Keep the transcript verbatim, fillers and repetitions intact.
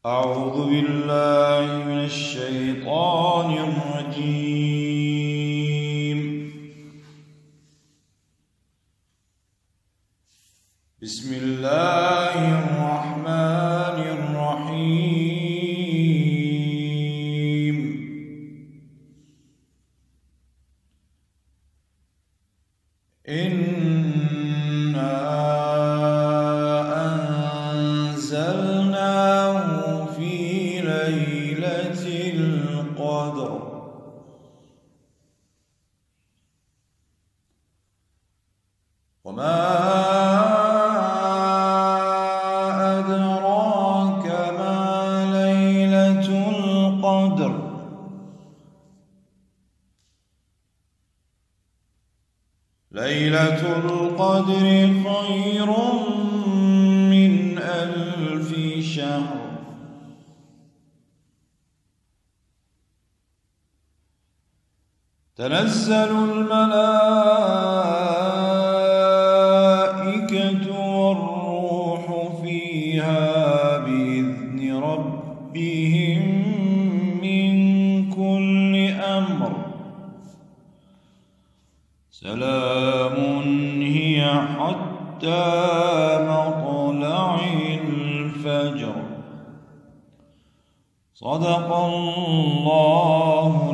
أعوذ بالله من الشيطان الرجيم. بسم الله الرحمن الرحيم. إنا أنزلناه في ليلة القدر وما أدراك ما ليلة القدر ليلة القدر خير من ألف شهر. تنزل الملائكة والروح فيها بإذن ربهم من كل أمر. سلام هي حتى مطلع الفجر. صدق الله